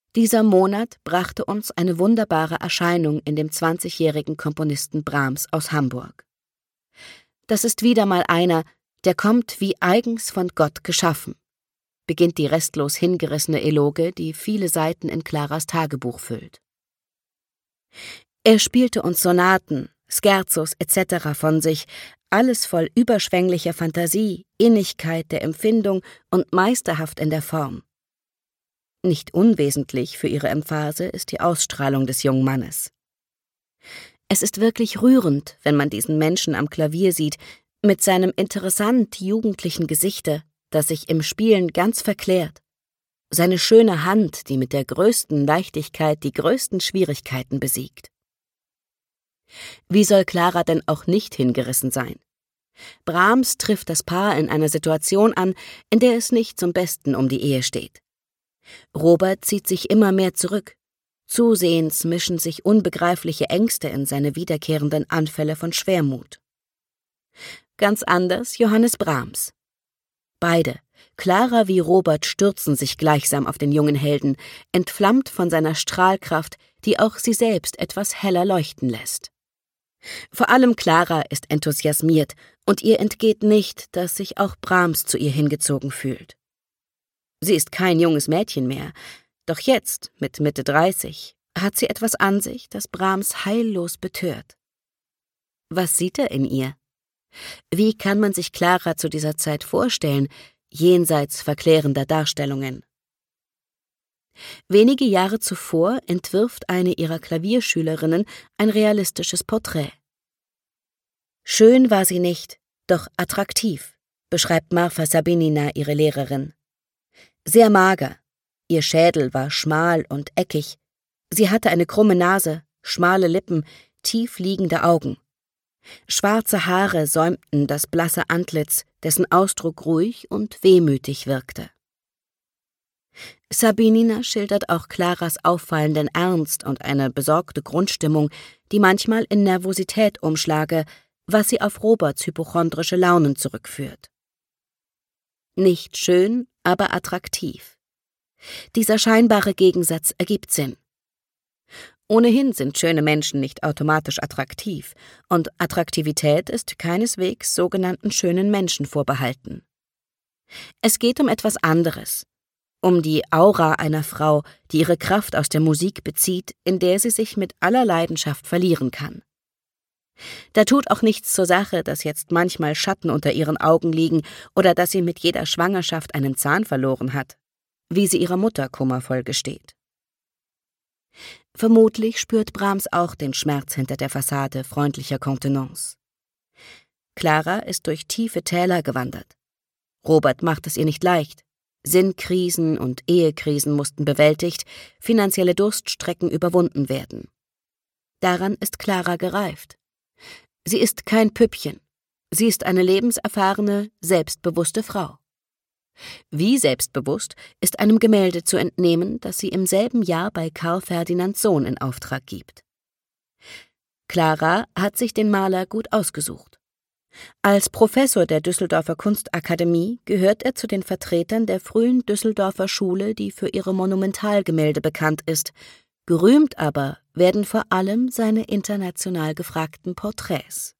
Dieser Monat brachte uns eine wunderbare Erscheinung in dem 20-jährigen Komponisten Brahms aus Hamburg. Das ist wieder mal einer, der kommt wie eigens von Gott geschaffen, beginnt die restlos hingerissene Eloge, die viele Seiten in Claras Tagebuch füllt. Er spielte uns Sonaten, Scherzos etc. von sich, alles voll überschwänglicher Fantasie, Innigkeit der Empfindung und meisterhaft in der Form. Nicht unwesentlich für ihre Emphase ist die Ausstrahlung des jungen Mannes. Es ist wirklich rührend, wenn man diesen Menschen am Klavier sieht, mit seinem interessant jugendlichen Gesichte, das sich im Spielen ganz verklärt, seine schöne Hand, die mit der größten Leichtigkeit die größten Schwierigkeiten besiegt. Wie soll Clara denn auch nicht hingerissen sein? Brahms trifft das Paar in einer Situation an, in der es nicht zum Besten um die Ehe steht. Robert zieht sich immer mehr zurück. Zusehends mischen sich unbegreifliche Ängste in seine wiederkehrenden Anfälle von Schwermut. Ganz anders Johannes Brahms. Beide, Clara wie Robert, stürzen sich gleichsam auf den jungen Helden, entflammt von seiner Strahlkraft, die auch sie selbst etwas heller leuchten lässt. Vor allem Clara ist enthusiasmiert, und ihr entgeht nicht, dass sich auch Brahms zu ihr hingezogen fühlt. Sie ist kein junges Mädchen mehr, doch jetzt, mit Mitte 30, hat sie etwas an sich, das Brahms heillos betört. Was sieht er in ihr? Wie kann man sich Clara zu dieser Zeit vorstellen, jenseits verklärender Darstellungen? Wenige Jahre zuvor entwirft eine ihrer Klavierschülerinnen ein realistisches Porträt. Schön war sie nicht, doch attraktiv, beschreibt Marfa Sabinina ihre Lehrerin. Sehr mager, ihr Schädel war schmal und eckig, sie hatte eine krumme Nase, schmale Lippen, tief liegende Augen. Schwarze Haare säumten das blasse Antlitz, dessen Ausdruck ruhig und wehmütig wirkte. Sabinina schildert auch Claras auffallenden Ernst und eine besorgte Grundstimmung, die manchmal in Nervosität umschlage, was sie auf Roberts hypochondrische Launen zurückführt. Nicht schön, aber attraktiv. Dieser scheinbare Gegensatz ergibt Sinn. Ohnehin sind schöne Menschen nicht automatisch attraktiv, und Attraktivität ist keineswegs sogenannten schönen Menschen vorbehalten. Es geht um etwas anderes, um die Aura einer Frau, die ihre Kraft aus der Musik bezieht, in der sie sich mit aller Leidenschaft verlieren kann. Da tut auch nichts zur Sache, dass jetzt manchmal Schatten unter ihren Augen liegen oder dass sie mit jeder Schwangerschaft einen Zahn verloren hat, wie sie ihrer Mutter kummervoll gesteht. Vermutlich spürt Brahms auch den Schmerz hinter der Fassade freundlicher Kontenance. Clara ist durch tiefe Täler gewandert. Robert macht es ihr nicht leicht. Sinnkrisen und Ehekrisen mussten bewältigt, finanzielle Durststrecken überwunden werden. Daran ist Clara gereift. Sie ist kein Püppchen. Sie ist eine lebenserfahrene, selbstbewusste Frau. Wie selbstbewusst ist einem Gemälde zu entnehmen, das sie im selben Jahr bei Karl Ferdinand Sohn in Auftrag gibt. Clara hat sich den Maler gut ausgesucht. Als Professor der Düsseldorfer Kunstakademie gehört er zu den Vertretern der frühen Düsseldorfer Schule, die für ihre Monumentalgemälde bekannt ist. Gerühmt aber werden vor allem seine international gefragten Porträts.